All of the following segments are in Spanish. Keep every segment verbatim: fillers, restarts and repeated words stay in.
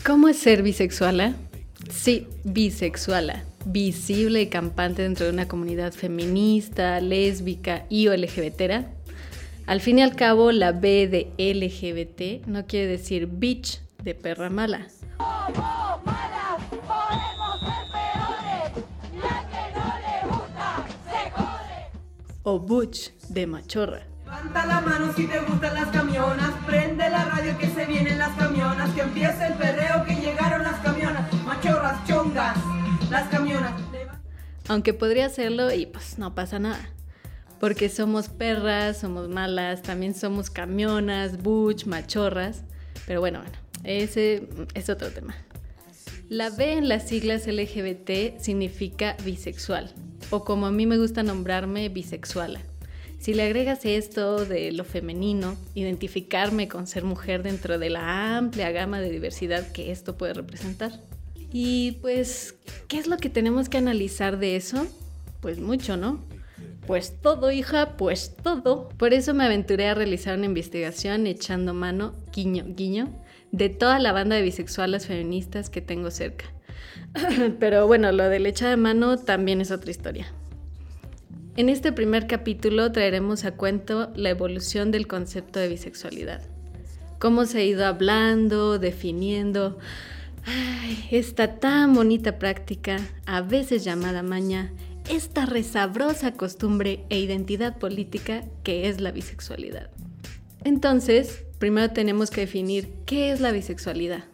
¿Cómo es ser bisexuala? Sí, bisexuala, visible y campante dentro de una comunidad feminista, lésbica y o LGBTera. Al fin y al cabo, la B de L G B T no quiere decir bitch de perra mala. ¡Somos malas! ¡Podemos ser peores! ¡La que no le gusta, se jode! O butch de machorra. Levanta la mano si te gustan las camionas, prende la radio que se vienen las camionas, que empiece el perreo que llegaron las camionas, machorras, chongas, las camionas. Aunque podría hacerlo y pues no pasa nada, porque somos perras, somos malas, también somos camionas, butch, machorras, pero bueno, bueno, ese es otro tema. La B en las siglas L G B T significa bisexual, o como a mí me gusta nombrarme, bisexuala. Si le agregas esto de lo femenino, identificarme con ser mujer dentro de la amplia gama de diversidad que esto puede representar. Y pues, ¿qué es lo que tenemos que analizar de eso? Pues mucho, ¿no? Pues todo, hija, pues todo. Por eso me aventuré a realizar una investigación echando mano, guiño, guiño, de toda la banda de bisexuales feministas que tengo cerca. Pero bueno, lo del echar de mano también es otra historia. En este primer capítulo traeremos a cuento la evolución del concepto de bisexualidad. Cómo se ha ido hablando, definiendo, ay, esta tan bonita práctica, a veces llamada maña, esta resabrosa costumbre e identidad política que es la bisexualidad. Entonces, primero tenemos que definir qué es la bisexualidad.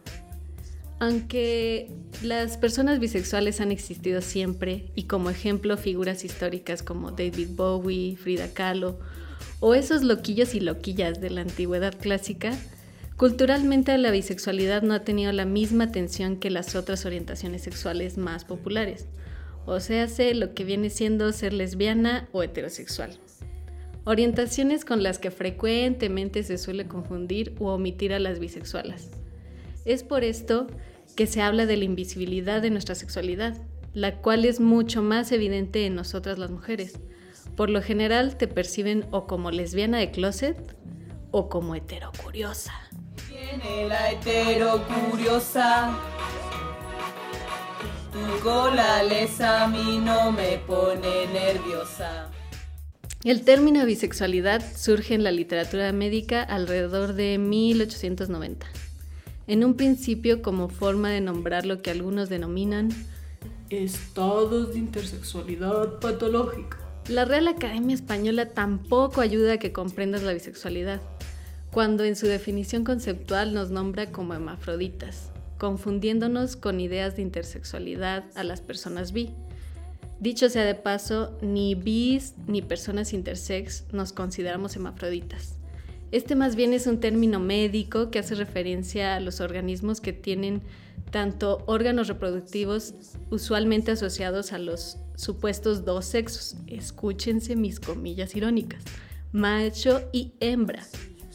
Aunque las personas bisexuales han existido siempre y como ejemplo figuras históricas como David Bowie, Frida Kahlo o esos loquillos y loquillas de la antigüedad clásica, culturalmente la bisexualidad no ha tenido la misma atención que las otras orientaciones sexuales más populares, o sea, sé lo que viene siendo ser lesbiana o heterosexual. Orientaciones con las que frecuentemente se suele confundir u omitir a las bisexualas. Es por esto que se habla de la invisibilidad de nuestra sexualidad, la cual es mucho más evidente en nosotras las mujeres. Por lo general te perciben o como lesbiana de closet o como heterocuriosa. Viene la heterocuriosa, tu cola lesa a mí no me pone nerviosa. El término bisexualidad surge en la literatura médica alrededor de mil ochocientos noventa. En un principio como forma de nombrar lo que algunos denominan estados de intersexualidad patológica. La Real Academia Española tampoco ayuda a que comprendas la bisexualidad, cuando en su definición conceptual nos nombra como hermafroditas, confundiéndonos con ideas de intersexualidad a las personas bi. Dicho sea de paso, ni bis ni personas intersex nos consideramos hermafroditas. Este más bien es un término médico que hace referencia a los organismos que tienen tanto órganos reproductivos usualmente asociados a los supuestos dos sexos. Escúchense mis comillas irónicas, macho y hembra.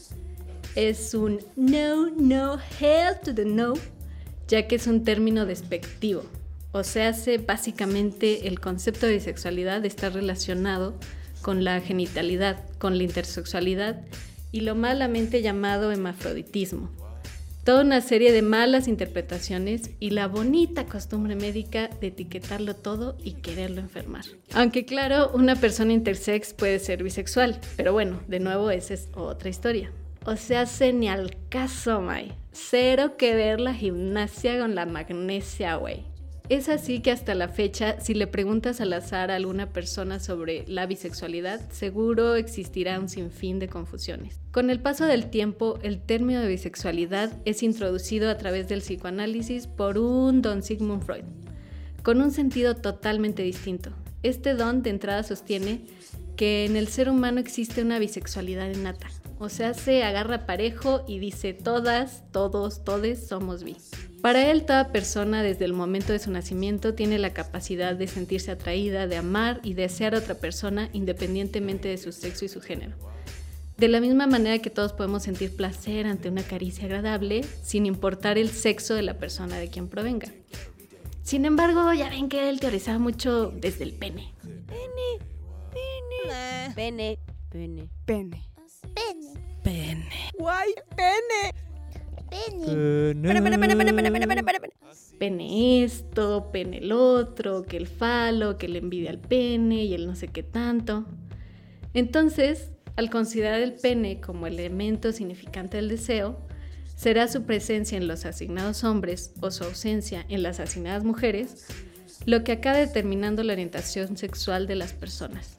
Es un no, no, hell to the no, ya que es un término despectivo. O sea, hace básicamente el concepto de bisexualidad está relacionado con la genitalidad, con la intersexualidad y lo malamente llamado hermafroditismo. Toda una serie de malas interpretaciones y la bonita costumbre médica de etiquetarlo todo y quererlo enfermar. Aunque claro, una persona intersex puede ser bisexual, pero bueno, de nuevo esa es otra historia. O sea, se ni al caso, May. Cero que ver la gimnasia con la magnesia, güey. Es así que hasta la fecha, si le preguntas al azar a alguna persona sobre la bisexualidad, seguro existirá un sinfín de confusiones. Con el paso del tiempo, el término de bisexualidad es introducido a través del psicoanálisis por un don Sigmund Freud, con un sentido totalmente distinto. Este don de entrada sostiene que en el ser humano existe una bisexualidad innata, o sea, se agarra parejo y dice todas, todos, todes somos bi. Para él, toda persona desde el momento de su nacimiento tiene la capacidad de sentirse atraída, de amar y desear a otra persona independientemente de su sexo y su género. De la misma manera que todos podemos sentir placer ante una caricia agradable, sin importar el sexo de la persona de quien provenga. Sin embargo, ya ven que él teorizaba mucho desde el pene. Pene, pene, pene, pene, Pene. pene, Pene. guay, pene. Pene. Pene. Pene, pene, pene, pene, pene, pene, pene, pene, pene. Pene esto, pene el otro, que el falo, que le envidia al pene y el no sé qué tanto. Entonces, al considerar el pene como elemento significante del deseo, será su presencia en los asignados hombres o su ausencia en las asignadas mujeres lo que acaba determinando la orientación sexual de las personas.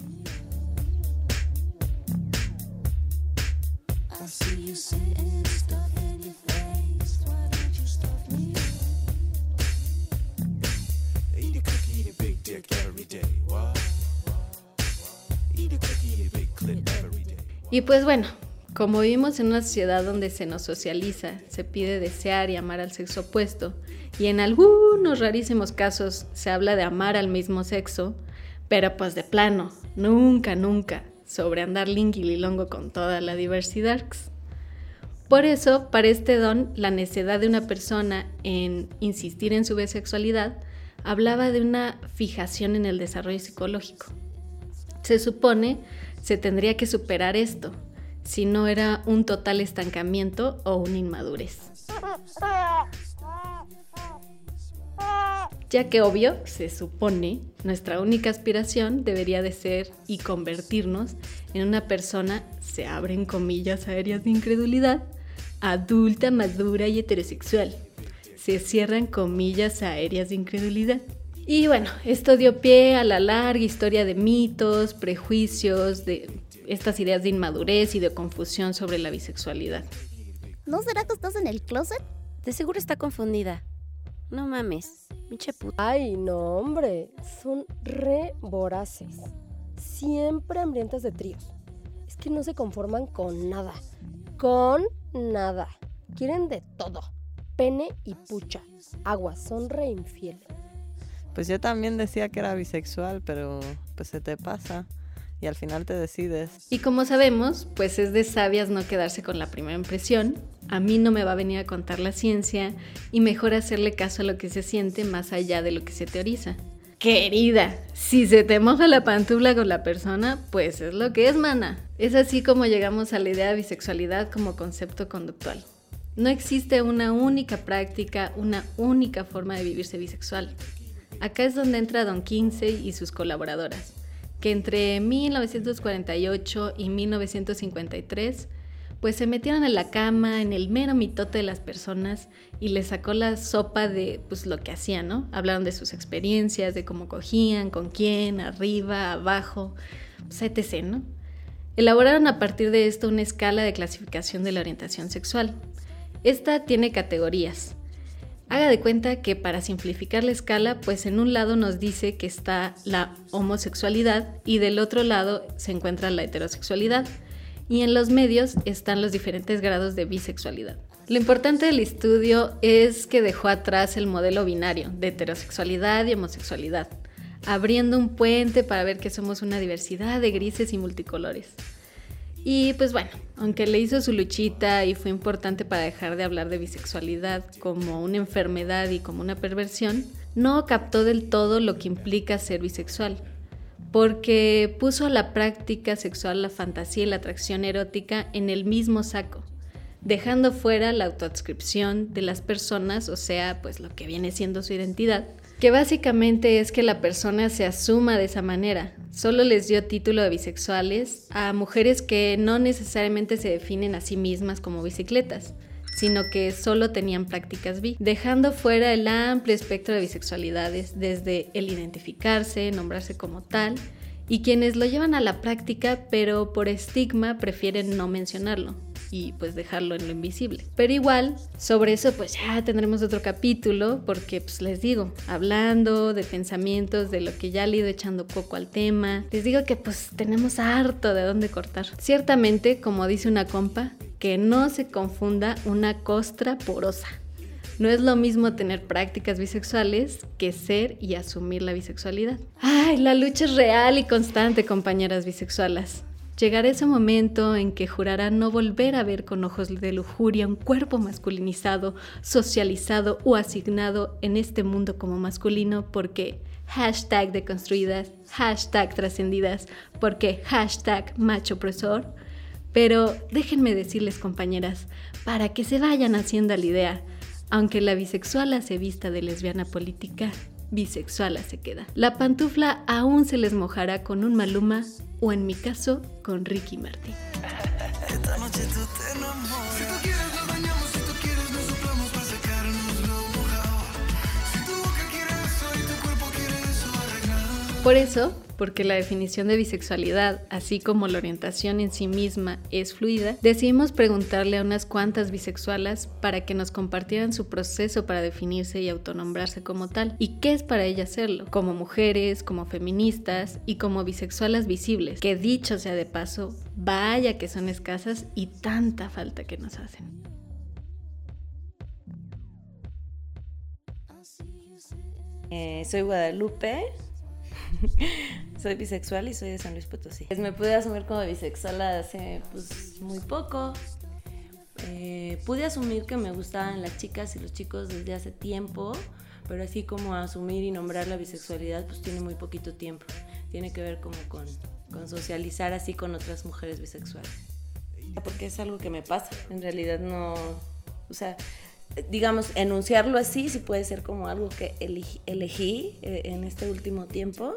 Y pues bueno, como vivimos en una sociedad donde se nos socializa, se pide desear y amar al sexo opuesto, y en algunos rarísimos casos se habla de amar al mismo sexo, pero pues de plano, nunca, nunca, sobre andar lingui-lilongo con toda la diversidad. Por eso, para este don, la necesidad de una persona en insistir en su bisexualidad hablaba de una fijación en el desarrollo psicológico. Se supone se tendría que superar esto, si no era un total estancamiento o una inmadurez. Ya que obvio, se supone, nuestra única aspiración debería de ser y convertirnos en una persona, se abren comillas aéreas de incredulidad, adulta, madura y heterosexual. Se cierran comillas aéreas de incredulidad. Y bueno, esto dio pie a la larga historia de mitos, prejuicios, de estas ideas de inmadurez y de confusión sobre la bisexualidad. ¿No será que estás en el closet? De seguro está confundida. No mames, pinche puta. Ay, no, hombre, son re voraces. Siempre hambrientas de tríos. Es que no se conforman con nada. Con nada. Quieren de todo. Pene y pucha. Aguas, son re infieles. Pues yo también decía que era bisexual, pero pues se te pasa y al final te decides. Y como sabemos, pues es de sabias no quedarse con la primera impresión. A mí no me va a venir a contar la ciencia y mejor hacerle caso a lo que se siente más allá de lo que se teoriza. Querida, si se te moja la pantufla con la persona, pues es lo que es, mana. Es así como llegamos a la idea de bisexualidad como concepto conductual. No existe una única práctica, una única forma de vivirse bisexual. Acá es donde entra Don Kinsey y sus colaboradoras, que entre mil novecientos cuarenta y ocho y mil novecientos cincuenta y tres pues se metieron en la cama, en el mero mitote de las personas y les sacó la sopa de pues lo que hacían, ¿no? Hablaron de sus experiencias, de cómo cogían, con quién, arriba, abajo, pues etcétera, ¿no? Elaboraron a partir de esto una escala de clasificación de la orientación sexual. Esta tiene categorías. Haga de cuenta que para simplificar la escala, pues en un lado nos dice que está la homosexualidad y del otro lado se encuentra la heterosexualidad. Y en los medios están los diferentes grados de bisexualidad. Lo importante del estudio es que dejó atrás el modelo binario de heterosexualidad y homosexualidad, abriendo un puente para ver que somos una diversidad de grises y multicolores. Y pues bueno, aunque le hizo su luchita y fue importante para dejar de hablar de bisexualidad como una enfermedad y como una perversión, no captó del todo lo que implica ser bisexual, porque puso a la práctica sexual, la fantasía y la atracción erótica en el mismo saco, dejando fuera la autoadscripción de las personas, o sea, pues lo que viene siendo su identidad, que básicamente es que la persona se asuma de esa manera. Solo les dio título de bisexuales a mujeres que no necesariamente se definen a sí mismas como bicicletas, sino que solo tenían prácticas bi, dejando fuera el amplio espectro de bisexualidades, desde el identificarse, nombrarse como tal, y quienes lo llevan a la práctica, pero por estigma prefieren no mencionarlo y pues dejarlo en lo invisible. Pero igual, sobre eso pues ya tendremos otro capítulo, porque pues les digo, hablando de pensamientos, de lo que ya le he ido echando coco al tema, les digo que pues tenemos harto de dónde cortar. Ciertamente, como dice una compa, que no se confunda una costra porosa. No es lo mismo tener prácticas bisexuales que ser y asumir la bisexualidad. Ay, la lucha es real y constante, compañeras bisexualas. Llegará ese momento en que jurarán no volver a ver con ojos de lujuria un cuerpo masculinizado, socializado o asignado en este mundo como masculino porque hashtag deconstruidas, hashtag trascendidas, porque hashtag macho opresor. Pero déjenme decirles, compañeras, para que se vayan haciendo a la idea, aunque la bisexuala se vista de lesbiana política, bisexuala se queda. La pantufla aún se les mojará con un Maluma o, en mi caso, con Ricky Martin. Esta noche tú te enamoras. Si tú quieres lo dañamos, si tú quieres nos soplamos para secarnos lo mojado. Si tu boca quiere eso y tu cuerpo quiere eso arreglado. Por eso, porque la definición de bisexualidad, así como la orientación en sí misma, es fluida, decidimos preguntarle a unas cuantas bisexualas para que nos compartieran su proceso para definirse y autonombrarse como tal, y qué es para ellas serlo, como mujeres, como feministas y como bisexualas visibles, que dicho sea de paso, vaya que son escasas y tanta falta que nos hacen. Eh, soy Guadalupe. Soy bisexual y soy de San Luis Potosí. Pues me pude asumir como bisexual hace pues, muy poco. Eh, pude asumir que me gustaban las chicas y los chicos desde hace tiempo, pero así como asumir y nombrar la bisexualidad pues tiene muy poquito tiempo. Tiene que ver como con, con socializar así con otras mujeres bisexuales. Porque es algo que me pasa, en realidad no... O sea, digamos, enunciarlo así sí puede ser como algo que elegí, elegí eh, en este último tiempo,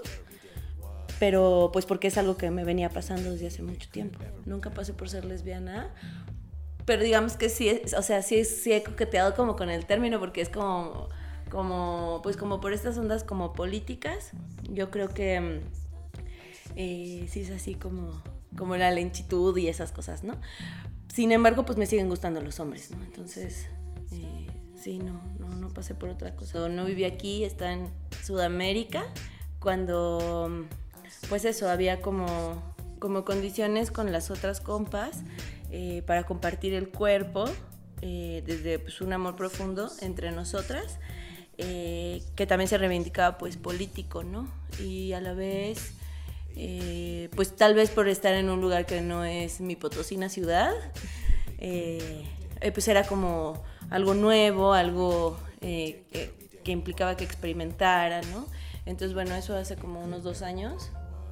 pero pues porque es algo que me venía pasando desde hace mucho tiempo. Nunca pasé por ser lesbiana, pero digamos que sí, es, o sea, sí, sí he coqueteado como con el término, porque es como, como, pues como por estas ondas como políticas. Yo creo que eh, sí es así como, como la lentitud y esas cosas, ¿no? Sin embargo, pues me siguen gustando los hombres, ¿no? Entonces... Eh, sí, no, no, no pasé por otra cosa. No viví aquí, estaba en Sudamérica, cuando, pues eso, había como, como condiciones con las otras compas eh, para compartir el cuerpo, eh, desde pues, un amor profundo entre nosotras, eh, que también se reivindicaba pues político, ¿no? Y a la vez, eh, pues tal vez por estar en un lugar que no es mi Potosina ciudad, eh, eh, pues era como... algo nuevo, algo eh, que, que implicaba que experimentara, ¿no? Entonces, bueno, eso hace como unos dos años.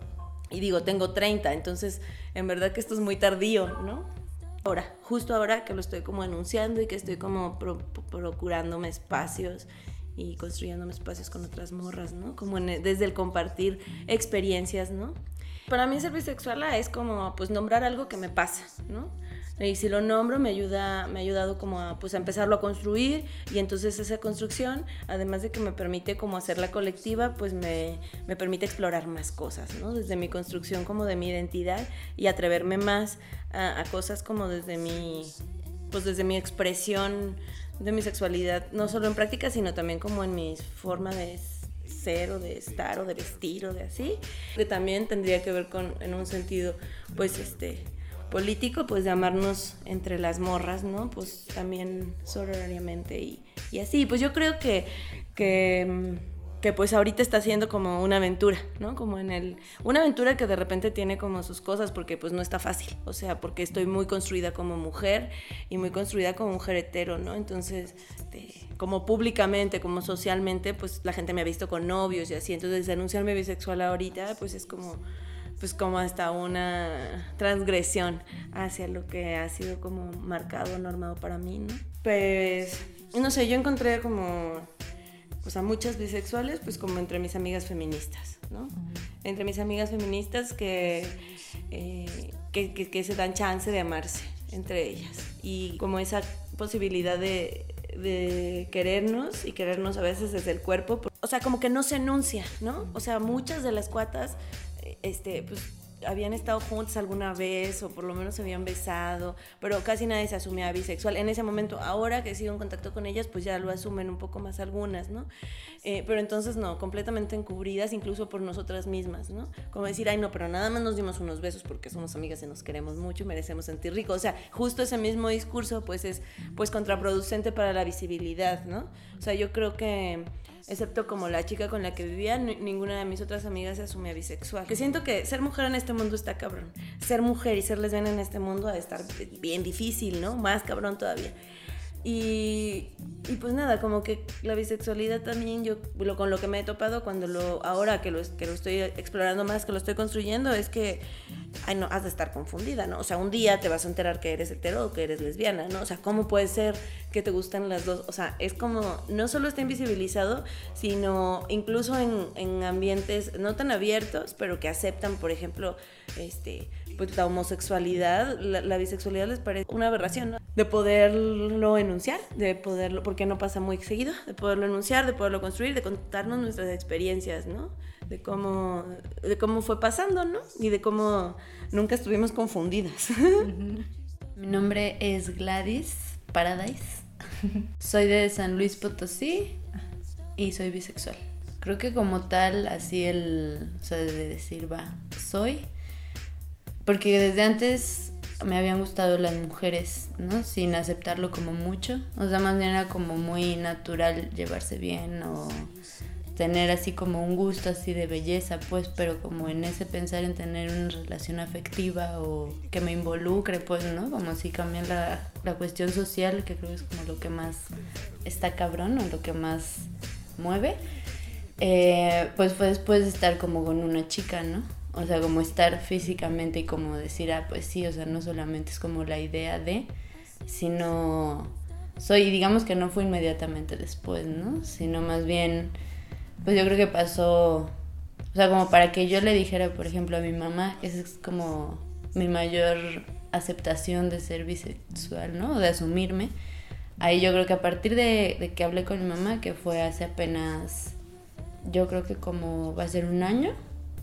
Y digo, tengo treinta, entonces, en verdad que esto es muy tardío, ¿no? Ahora, justo ahora que lo estoy como enunciando y que estoy como pro, procurándome espacios y construyéndome espacios con otras morras, ¿no? Como en, desde el compartir experiencias, ¿no? Para mí ser bisexual es como, pues, nombrar algo que me pasa, ¿no? Y si lo nombro me ayuda, me ha ayudado como a, pues, a empezarlo a construir, y entonces esa construcción, además de que me permite como hacerla colectiva, pues me, me permite explorar más cosas, ¿no? Desde mi construcción como de mi identidad y atreverme más a, a cosas como desde mi, pues desde mi expresión de mi sexualidad, no solo en práctica, sino también como en mi forma de ser o de estar o de vestir o de así, que también tendría que ver con, en un sentido, pues este... político, pues de amarnos entre las morras, ¿no? Pues también sororariamente y, y así. Pues yo creo que, que, que pues ahorita está siendo como una aventura, ¿no? Como en el... Una aventura que de repente tiene como sus cosas, porque pues no está fácil. O sea, porque estoy muy construida como mujer y muy construida como mujer hetero, ¿no? Entonces, este, como públicamente, como socialmente, pues la gente me ha visto con novios y así. Entonces, anunciarme bisexual ahorita, pues es como... pues como hasta una transgresión hacia lo que ha sido como marcado, normado para mí, ¿no? Pues, no sé, yo encontré como, pues a muchas bisexuales, pues como entre mis amigas feministas, ¿no? Entre mis amigas feministas que, eh, que, que, que se dan chance de amarse entre ellas. Y como esa posibilidad de, de querernos y querernos a veces desde el cuerpo. O sea, como que no se enuncia, ¿no? O sea, muchas de las cuatas... Este, pues habían estado juntas alguna vez o por lo menos se habían besado, pero casi nadie se asumía bisexual en ese momento. Ahora que sigo en contacto con ellas, pues ya lo asumen un poco más algunas, ¿no? Eh, pero entonces no, completamente encubridas incluso por nosotras mismas, ¿no? Como decir, ay no, pero nada más nos dimos unos besos porque somos amigas y nos queremos mucho y merecemos sentir rico. O sea, justo ese mismo discurso pues es pues contraproducente para la visibilidad, ¿no? O sea, yo creo que excepto como la chica con la que vivía, n- ninguna de mis otras amigas se asumía bisexual. Que siento que ser mujer en este mundo está cabrón. Ser mujer y ser lesbiana en este mundo ha de estar bien difícil, ¿no? Más cabrón todavía. Y, y pues nada, como que la bisexualidad también, yo lo, con lo que me he topado cuando lo, ahora que lo, que lo estoy explorando más, que lo estoy construyendo, es que, ay no, has de estar confundida, ¿no? O sea, un día te vas a enterar que eres hetero o que eres lesbiana, ¿no? O sea, ¿cómo puede ser que te gustan las dos? O sea, es como, no solo está invisibilizado, sino incluso en, en ambientes no tan abiertos, pero que aceptan, por ejemplo, este... pues la homosexualidad, la, la bisexualidad les parece una aberración, ¿no? De poderlo enunciar, de poderlo, porque no pasa muy seguido, de poderlo enunciar, de poderlo construir, de contarnos nuestras experiencias, ¿no? De cómo, de cómo fue pasando, ¿no? Y de cómo nunca estuvimos confundidas. Mi nombre es Gladys Paradise. Soy de San Luis Potosí y soy bisexual. Creo que como tal, así el, o sea, de decir, va, soy... Porque desde antes me habían gustado las mujeres, ¿no? Sin aceptarlo como mucho. O sea, más bien era como muy natural llevarse bien o tener así como un gusto así de belleza, pues, pero como en ese pensar en tener una relación afectiva o que me involucre, pues, ¿no? Como si cambian la, la cuestión social, que creo que es como lo que más está cabrón o lo que más mueve. Eh, pues fue después de estar como con una chica, ¿no? O sea, como estar físicamente y como decir, ah, pues sí, o sea, no solamente es como la idea de, sino soy, digamos que no fue inmediatamente después, ¿no? Sino más bien, pues yo creo que pasó, o sea, como para que yo le dijera, por ejemplo, a mi mamá, que esa es como mi mayor aceptación de ser bisexual, ¿no? O de asumirme. Ahí yo creo que a partir de, de que hablé con mi mamá, que fue hace apenas, yo creo que como va a ser un año,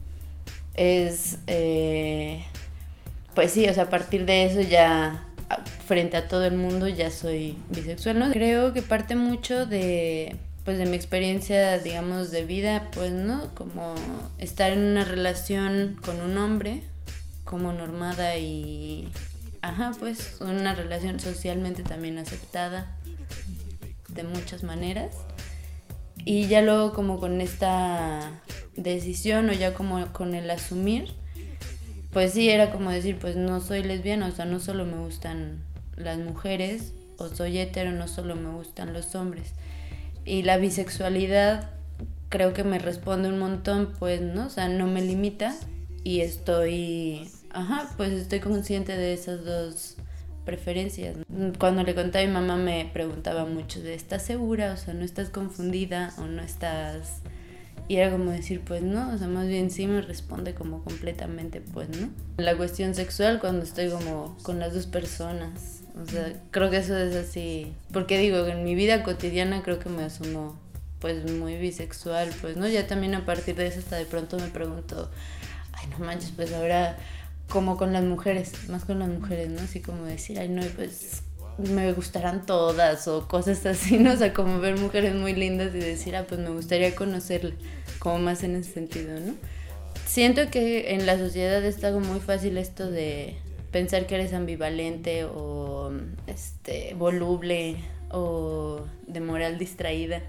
es, eh, pues sí, o sea, a partir de eso ya, frente a todo el mundo, ya soy bisexual, ¿no? Creo que parte mucho de, pues de mi experiencia, digamos, de vida, pues, ¿no? Como estar en una relación con un hombre, como normada y, ajá, pues, una relación socialmente también aceptada de muchas maneras. Y ya luego como con esta decisión o ya como con el asumir, pues sí, era como decir, pues no soy lesbiana, o sea, no solo me gustan las mujeres, o soy hetero, no solo me gustan los hombres. Y la bisexualidad creo que me responde un montón, pues, ¿no? O sea, no me limita y estoy, ajá, pues estoy consciente de esas dos preferencias. Cuando le conté a mi mamá me preguntaba mucho de, ¿estás segura? O sea, ¿no estás confundida o no estás...? Y era como decir, pues no, o sea, más bien sí me responde como completamente, pues no. La cuestión sexual cuando estoy como con las dos personas, o sea, creo que eso es así, porque digo, en mi vida cotidiana creo que me asumo pues muy bisexual, pues no, ya también a partir de eso hasta de pronto me pregunto, ay no manches, pues ahora como con las mujeres, más con las mujeres, ¿no? Así como decir, ay no, pues me gustarán todas o cosas así, ¿no? O sea, como ver mujeres muy lindas y decir, ah, pues me gustaría conocerla, como más en ese sentido, ¿no? Siento que en la sociedad está como muy fácil esto de pensar que eres ambivalente o este voluble o de moral distraída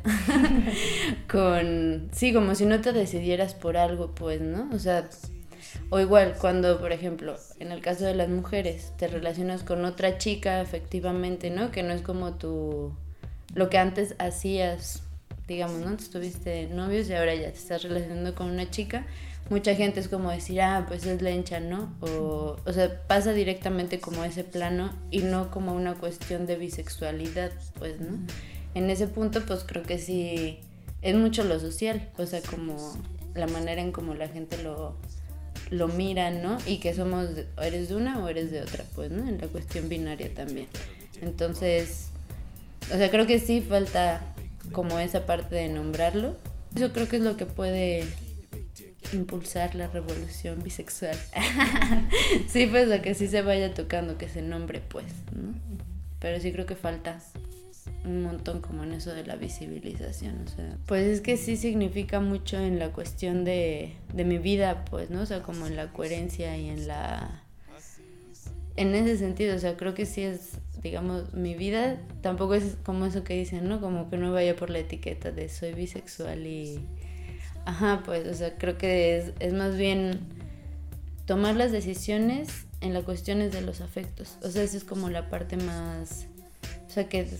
con, sí, como si no te decidieras por algo, pues, ¿no? O sea, o igual cuando, por ejemplo, en el caso de las mujeres, te relacionas con otra chica efectivamente, ¿no? Que no es como tu, lo que antes hacías, digamos, ¿no? Estuviste novios y ahora ya te estás relacionando con una chica. Mucha gente es como decir, ah, pues es lencha, ¿no? O, o sea, pasa directamente como a ese plano y no como una cuestión de bisexualidad, pues, ¿no? En ese punto, pues creo que sí, es mucho lo social, o sea, como la manera en cómo la gente lo... lo miran, ¿no? Y que somos, o eres de una o eres de otra, pues, ¿no? En la cuestión binaria también. Entonces, o sea, creo que sí falta como esa parte de nombrarlo. Eso creo que es lo que puede impulsar la revolución bisexual. Sí, pues, a que sí se vaya tocando, que se nombre, pues, ¿no? Pero sí creo que falta un montón como en eso de la visibilización, o sea, pues es que sí significa mucho en la cuestión de, de mi vida, pues, ¿no? O sea, como en la coherencia y en la... En ese sentido, o sea, creo que sí es, digamos, mi vida tampoco es como eso que dicen, ¿no? Como que no vaya por la etiqueta de soy bisexual y... Ajá, pues, o sea, creo que es, es más bien tomar las decisiones en las cuestiones de los afectos, o sea, esa es como la parte más... O sea, que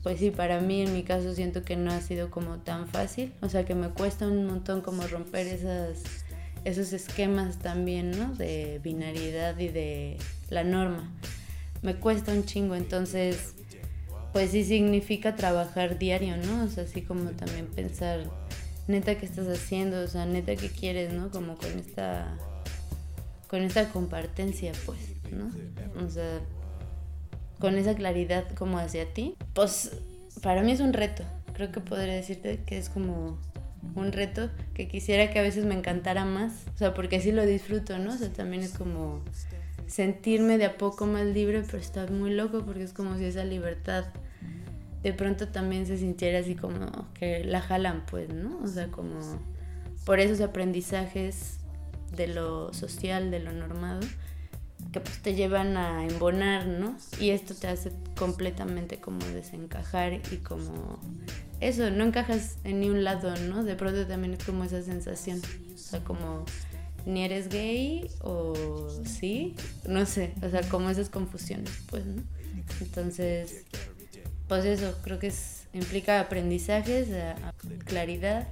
pues sí, para mí en mi caso siento que no ha sido como tan fácil, o sea que me cuesta un montón como romper esas, esos esquemas también, ¿no? De binariedad y de la norma. Me cuesta un chingo, entonces pues sí significa trabajar diario, ¿no? O sea, así como también pensar, neta, ¿qué estás haciendo? O sea, neta, ¿qué quieres, no? Como con esta, con esta compartencia, pues, ¿no? O sea, con esa claridad como hacia ti, pues para mí es un reto. Creo que podría decirte que es como un reto que quisiera que a veces me encantara más, o sea, porque así lo disfruto, ¿no? O sea, también es como sentirme de a poco más libre, pero está muy loco porque es como si esa libertad de pronto también se sintiera así como que la jalan, pues, ¿no? O sea, como por esos aprendizajes de lo social, de lo normado, que pues te llevan a embonar, ¿no? Y esto te hace completamente como desencajar y como eso, no encajas en ni un lado, ¿no? De pronto también es como esa sensación, o sea, como ni eres gay o sí, no sé, o sea, como esas confusiones, pues, ¿no? Entonces, pues eso, creo que es, implica aprendizajes, a, a claridad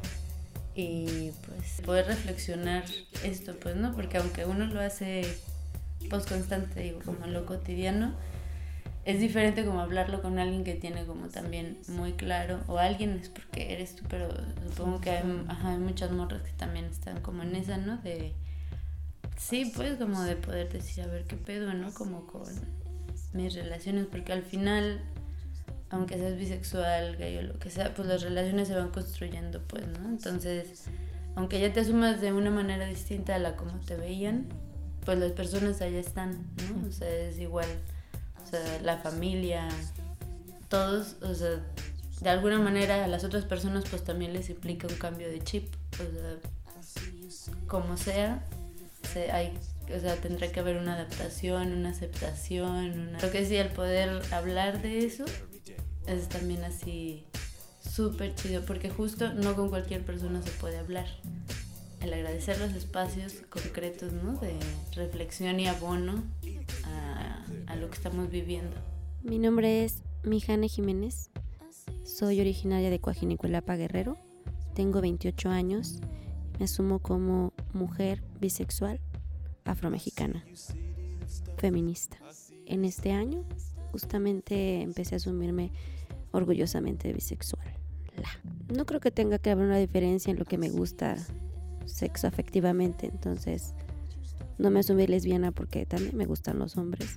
y pues poder reflexionar esto, pues, ¿no? Porque aunque uno lo hace pues constante, digo, como en lo cotidiano, es diferente como hablarlo con alguien que tiene como también muy claro, o alguien es porque eres tú, pero supongo que hay, ajá, hay muchas morras que también están como en esa, ¿no? De, sí, pues como de poder decir, a ver qué pedo, ¿no? Como con mis relaciones, porque al final, aunque seas bisexual, gay o lo que sea, pues las relaciones se van construyendo, pues, ¿no? Entonces, aunque ya te asumas de una manera distinta a la como te veían, pues las personas allá están, ¿no? O sea, es igual, o sea, la familia, todos, o sea, de alguna manera a las otras personas pues también les implica un cambio de chip, o sea, como sea, se, hay, o sea, tendrá que haber una adaptación, una aceptación, una... Creo que sí, el poder hablar de eso es también así súper chido, porque justo no con cualquier persona se puede hablar. El agradecer los espacios concretos, ¿no? De reflexión y abono a, a lo que estamos viviendo. Mi nombre es Mijane Jiménez. Soy originaria de Coajinicuilapa, Guerrero. Tengo veintiocho años. Me asumo como mujer bisexual, afromexicana, feminista. En este año justamente empecé a asumirme orgullosamente bisexual. La. No creo que tenga que haber una diferencia en lo que me gusta sexo afectivamente, entonces no me asumí lesbiana porque también me gustan los hombres,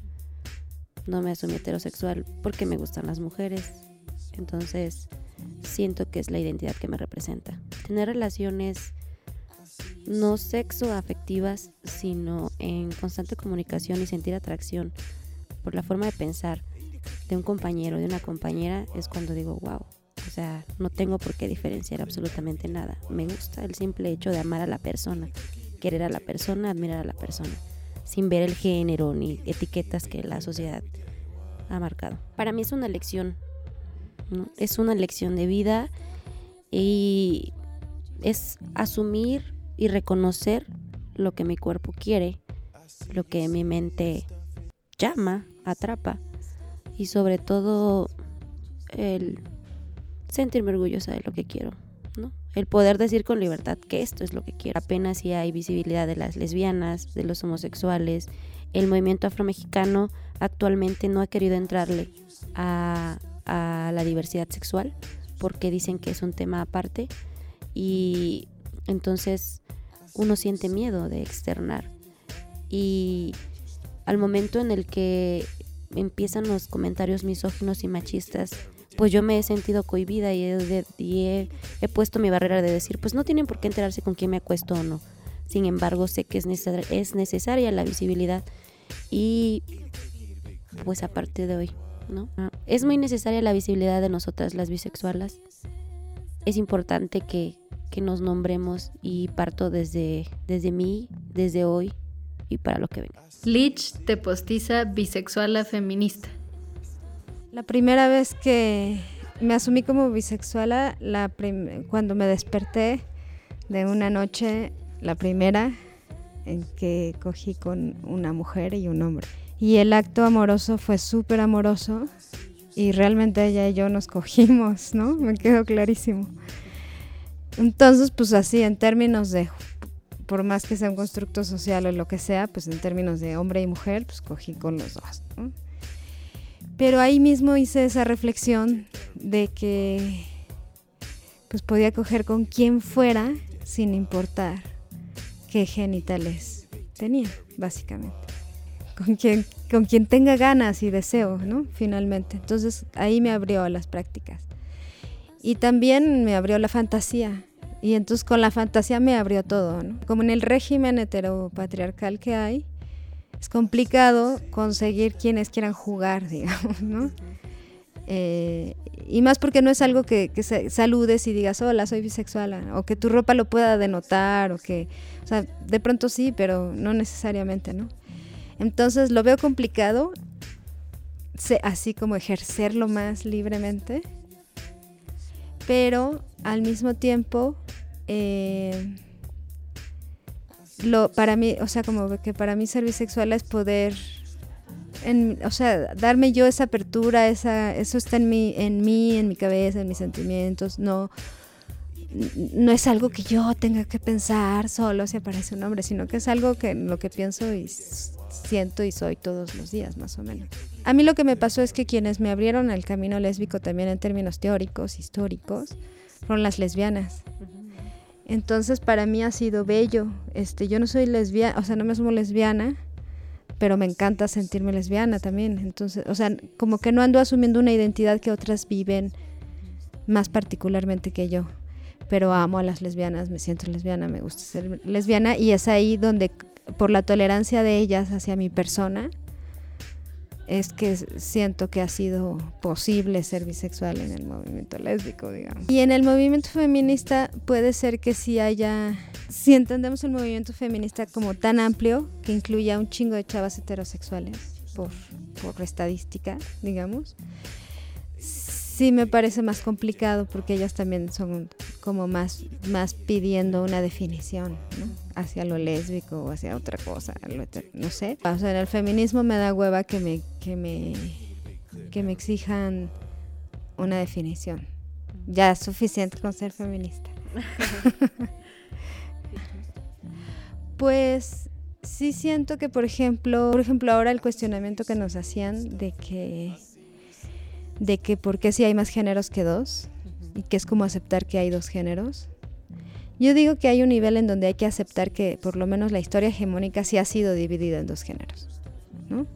no me asumí heterosexual porque me gustan las mujeres, entonces siento que es la identidad que me representa. Tener relaciones no sexo afectivas, sino en constante comunicación y sentir atracción por la forma de pensar de un compañero, de una compañera, es cuando digo wow. O sea, no tengo por qué diferenciar absolutamente nada. Me gusta el simple hecho de amar a la persona, querer a la persona, admirar a la persona, sin ver el género ni etiquetas que la sociedad ha marcado. Para mí es una lección, ¿no? Es una lección de vida y es asumir y reconocer lo que mi cuerpo quiere, lo que mi mente llama, atrapa y sobre todo el sentirme orgullosa de lo que quiero, ¿no? El poder decir con libertad que esto es lo que quiero. Apenas si hay visibilidad de las lesbianas, de los homosexuales. El movimiento afromexicano actualmente no ha querido entrarle a, a la diversidad sexual porque dicen que es un tema aparte y entonces uno siente miedo de externar. Y al momento en el que empiezan los comentarios misóginos y machistas, pues yo me he sentido cohibida y, he, y he, he puesto mi barrera de decir, pues no tienen por qué enterarse con quién me acuesto o no. Sin embargo, sé que es, neces- es necesaria la visibilidad y pues a partir de hoy, ¿no? Es muy necesaria la visibilidad de nosotras las bisexuales. Es importante que, que nos nombremos y parto desde, desde mí, desde hoy y para lo que venga. Lich te postiza bisexual a feminista. La primera vez que me asumí como bisexual, la prim- cuando me desperté de una noche, la primera en que cogí con una mujer y un hombre. Y el acto amoroso fue súper amoroso y realmente ella y yo nos cogimos, ¿no? Me quedó clarísimo. Entonces, pues así, en términos de, por más que sea un constructo social o lo que sea, pues en términos de hombre y mujer, pues cogí con los dos, ¿no? Pero ahí mismo hice esa reflexión de que pues podía coger con quien fuera sin importar qué genitales tenía, básicamente. Con quien, con quien tenga ganas y deseo, ¿no? Finalmente. Entonces ahí me abrió a las prácticas. Y también me abrió la fantasía. Y entonces con la fantasía me abrió todo, ¿no? Como en el régimen heteropatriarcal que hay, es complicado conseguir quienes quieran jugar, digamos, ¿no? Eh, y más porque no es algo que, que saludes y digas, hola, soy bisexual, o que tu ropa lo pueda denotar, o que, o sea, de pronto sí, pero no necesariamente, ¿no? Entonces lo veo complicado, así como ejercerlo más libremente, pero al mismo tiempo, eh, lo, para mí, o sea, como que para mí ser bisexual es poder, en, o sea, darme yo esa apertura, esa, eso está en mí, en mí, en mi cabeza, en mis sentimientos, no, no es algo que yo tenga que pensar solo si aparece un hombre, sino que es algo que lo que pienso y siento y soy todos los días, más o menos. A mí lo que me pasó es que quienes me abrieron el camino lésbico también en términos teóricos, históricos, fueron las lesbianas. Entonces para mí ha sido bello. Este, yo no soy lesbiana, o sea, no me asumo lesbiana, pero me encanta sentirme lesbiana también. Entonces, o sea, como que no ando asumiendo una identidad que otras viven más particularmente que yo. Pero amo a las lesbianas, me siento lesbiana, me gusta ser lesbiana, y es ahí donde, por la tolerancia de ellas hacia mi persona, es que siento que ha sido posible ser bisexual en el movimiento lésbico, digamos. Y en el movimiento feminista puede ser que sí haya, si entendemos el movimiento feminista como tan amplio, que incluya un chingo de chavas heterosexuales, por, por estadística, digamos, sí me parece más complicado porque ellas también son como más, más pidiendo una definición, ¿no? Hacia lo lésbico o hacia otra cosa, no sé. O sea, en el feminismo me da hueva que me, que me, que me exijan una definición. Ya es suficiente con ser feminista. Pues sí siento que, por ejemplo, por ejemplo, ahora el cuestionamiento que nos hacían de que de que por qué si hay más géneros que dos, y que es como aceptar que hay dos géneros. Yo digo que hay un nivel en donde hay que aceptar que por lo menos la historia hegemónica sí ha sido dividida en dos géneros, ¿no?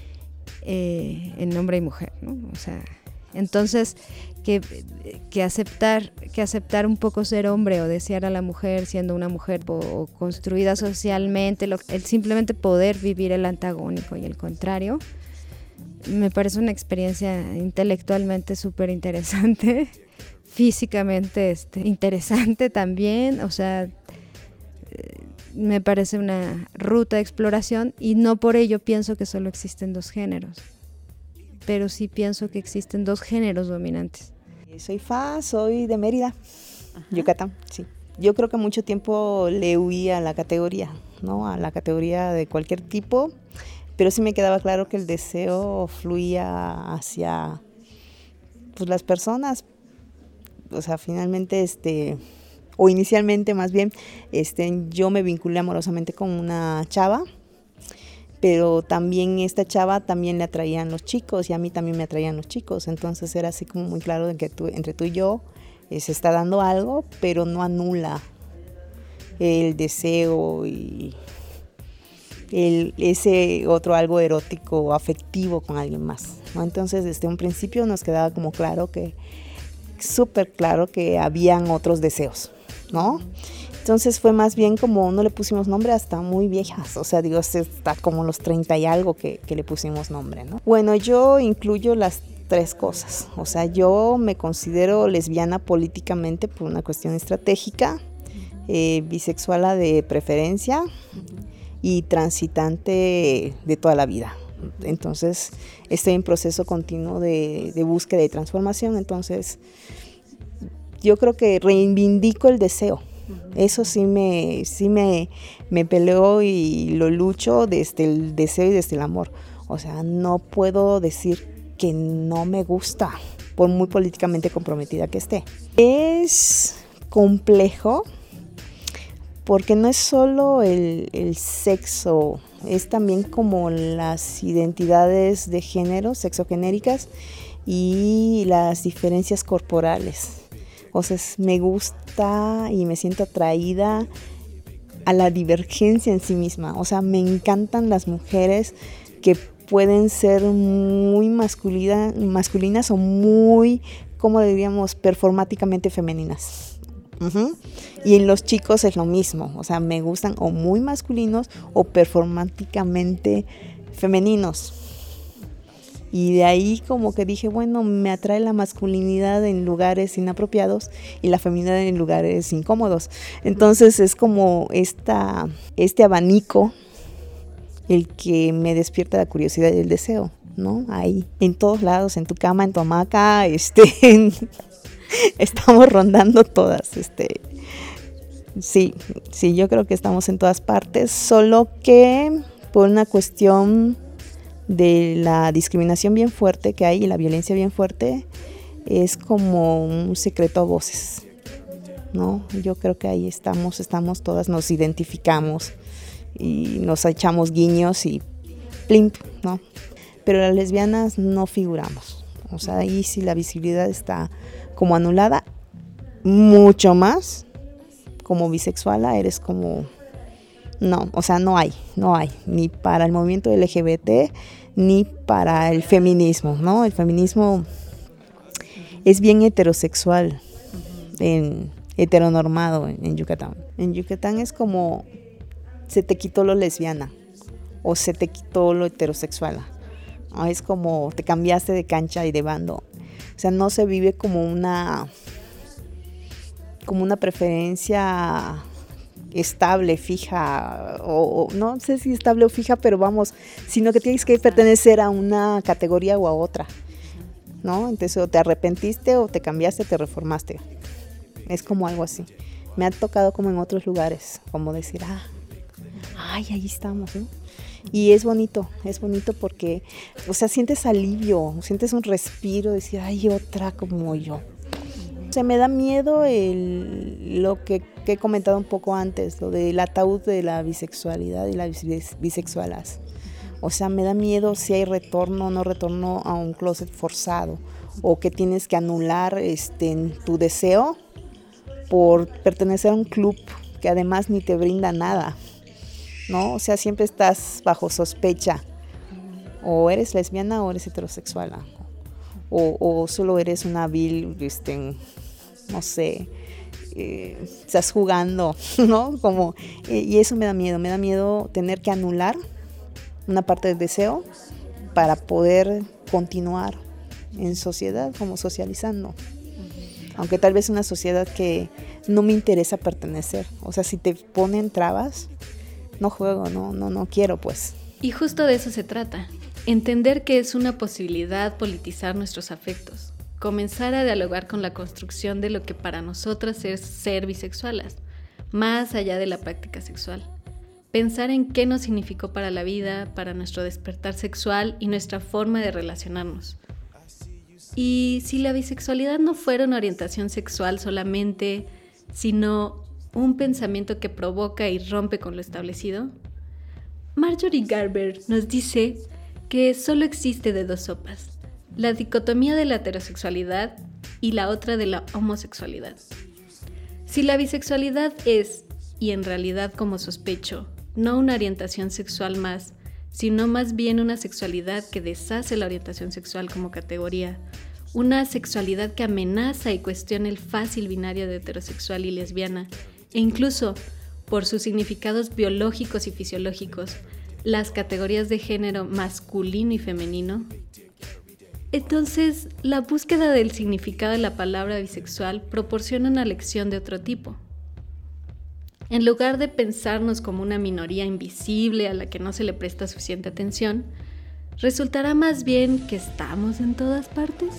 Eh, en hombre y mujer, ¿no? O sea, entonces que, que aceptar que aceptar un poco ser hombre o desear a la mujer siendo una mujer o, o construida socialmente, lo, el simplemente poder vivir el antagónico y el contrario, me parece una experiencia intelectualmente súper interesante, físicamente este, interesante también, o sea, eh, me parece una ruta de exploración y no por ello pienso que solo existen dos géneros, pero sí pienso que existen dos géneros dominantes. Soy Fa, soy de Mérida, Ajá. Yucatán, sí. Yo creo que mucho tiempo le huí a la categoría, ¿no? A la categoría de cualquier tipo, pero sí me quedaba claro que el deseo fluía hacia pues, las personas, o sea, finalmente, este, o inicialmente más bien, este, yo me vinculé amorosamente con una chava, pero también esta chava también le atraían los chicos y a mí también me atraían los chicos, entonces era así como muy claro de que tú, entre tú y yo eh, se está dando algo, pero no anula el deseo y el, ese otro algo erótico o afectivo con alguien más, ¿no? Entonces desde un principio nos quedaba como claro que, súper claro que habían otros deseos, ¿no? Entonces fue más bien como, no le pusimos nombre hasta muy viejas, o sea, digo, hasta como los treinta y algo que, que le pusimos nombre, ¿no? Bueno, yo incluyo las tres cosas, o sea, yo me considero lesbiana políticamente por una cuestión estratégica, eh, bisexual de preferencia y transitante de toda la vida. Entonces estoy en proceso continuo de, de búsqueda y transformación, entonces yo creo que reivindico el deseo. Eso sí me, sí me, me peleo y lo lucho desde el deseo y desde el amor. O sea, no puedo decir que no me gusta, por muy políticamente comprometida que esté. Es complejo porque no es solo el, el sexo, es también como las identidades de género, sexogenéricas, y las diferencias corporales. O sea, me gusta y me siento atraída a la divergencia en sí misma. O sea, me encantan las mujeres que pueden ser muy masculina, masculinas o muy, ¿cómo diríamos?, performáticamente femeninas. Uh-huh. Y en los chicos es lo mismo. O sea, me gustan o muy masculinos o performáticamente femeninos. Y de ahí como que dije, bueno, me atrae la masculinidad en lugares inapropiados y la feminidad en lugares incómodos. Entonces es como esta, este abanico el que me despierta la curiosidad y el deseo, ¿no? Ahí, en todos lados, en tu cama, en tu hamaca, este, en, estamos rondando todas, este, sí, sí, yo creo que estamos en todas partes, solo que por una cuestión de la discriminación bien fuerte que hay y la violencia bien fuerte, es como un secreto a voces, ¿no? Yo creo que ahí estamos, estamos todas, nos identificamos y nos echamos guiños y plimp, ¿no? Pero las lesbianas no figuramos, o sea, ahí sí la visibilidad está como anulada, mucho más como bisexuala eres como, no, o sea, no hay, no hay, ni para el movimiento L G B T, ni para el feminismo, ¿no? El feminismo es bien heterosexual, en, heteronormado en, en Yucatán. En Yucatán es como se te quitó lo lesbiana o se te quitó lo heterosexual. ¿No? Es como te cambiaste de cancha y de bando. O sea, no se vive como una como una preferencia estable, fija, o, o no sé si estable o fija, pero vamos, sino que tienes que pertenecer a una categoría o a otra, ¿no? Entonces o te arrepentiste o te cambiaste, te reformaste. Es como algo así. Me ha tocado como en otros lugares, como decir, ah, ay, ahí estamos, ¿no? Y es bonito, es bonito porque, o sea, sientes alivio, sientes un respiro, decir, ay, otra como yo. O sea, me da miedo el, lo que, que he comentado un poco antes, lo del ataúd de la bisexualidad y las bisexualas. O sea, me da miedo si hay retorno o no retorno a un closet forzado, o que tienes que anular este, tu deseo por pertenecer a un club que además ni te brinda nada, ¿no? O sea, siempre estás bajo sospecha. O eres lesbiana o eres heterosexual. O, o solo eres una vil, este, no sé, eh, estás jugando, ¿no? Como, eh, y eso me da miedo, me da miedo tener que anular una parte del deseo para poder continuar en sociedad, como socializando. Aunque tal vez una sociedad que no me interesa pertenecer. O sea, si te ponen trabas, no juego, no, no, no quiero, pues. Y justo de eso se trata. Entender que es una posibilidad politizar nuestros afectos, comenzar a dialogar con la construcción de lo que para nosotras es ser bisexualas, más allá de la práctica sexual. Pensar en qué nos significó para la vida, para nuestro despertar sexual y nuestra forma de relacionarnos. Y si la bisexualidad no fuera una orientación sexual solamente, sino un pensamiento que provoca y rompe con lo establecido, Marjorie Garber nos dice que solo existe de dos sopas, la dicotomía de la heterosexualidad y la otra de la homosexualidad. Si la bisexualidad es, y en realidad como sospecho, no una orientación sexual más, sino más bien una sexualidad que deshace la orientación sexual como categoría, una sexualidad que amenaza y cuestiona el fácil binario de heterosexual y lesbiana, e incluso, por sus significados biológicos y fisiológicos, las categorías de género masculino y femenino, entonces la búsqueda del significado de la palabra bisexual proporciona una lección de otro tipo. En lugar de pensarnos como una minoría invisible a la que no se le presta suficiente atención, resultará más bien que estamos en todas partes.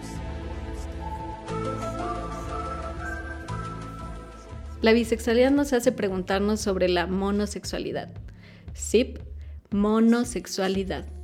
La bisexualidad nos hace preguntarnos sobre la monosexualidad. Sí, monosexualidad.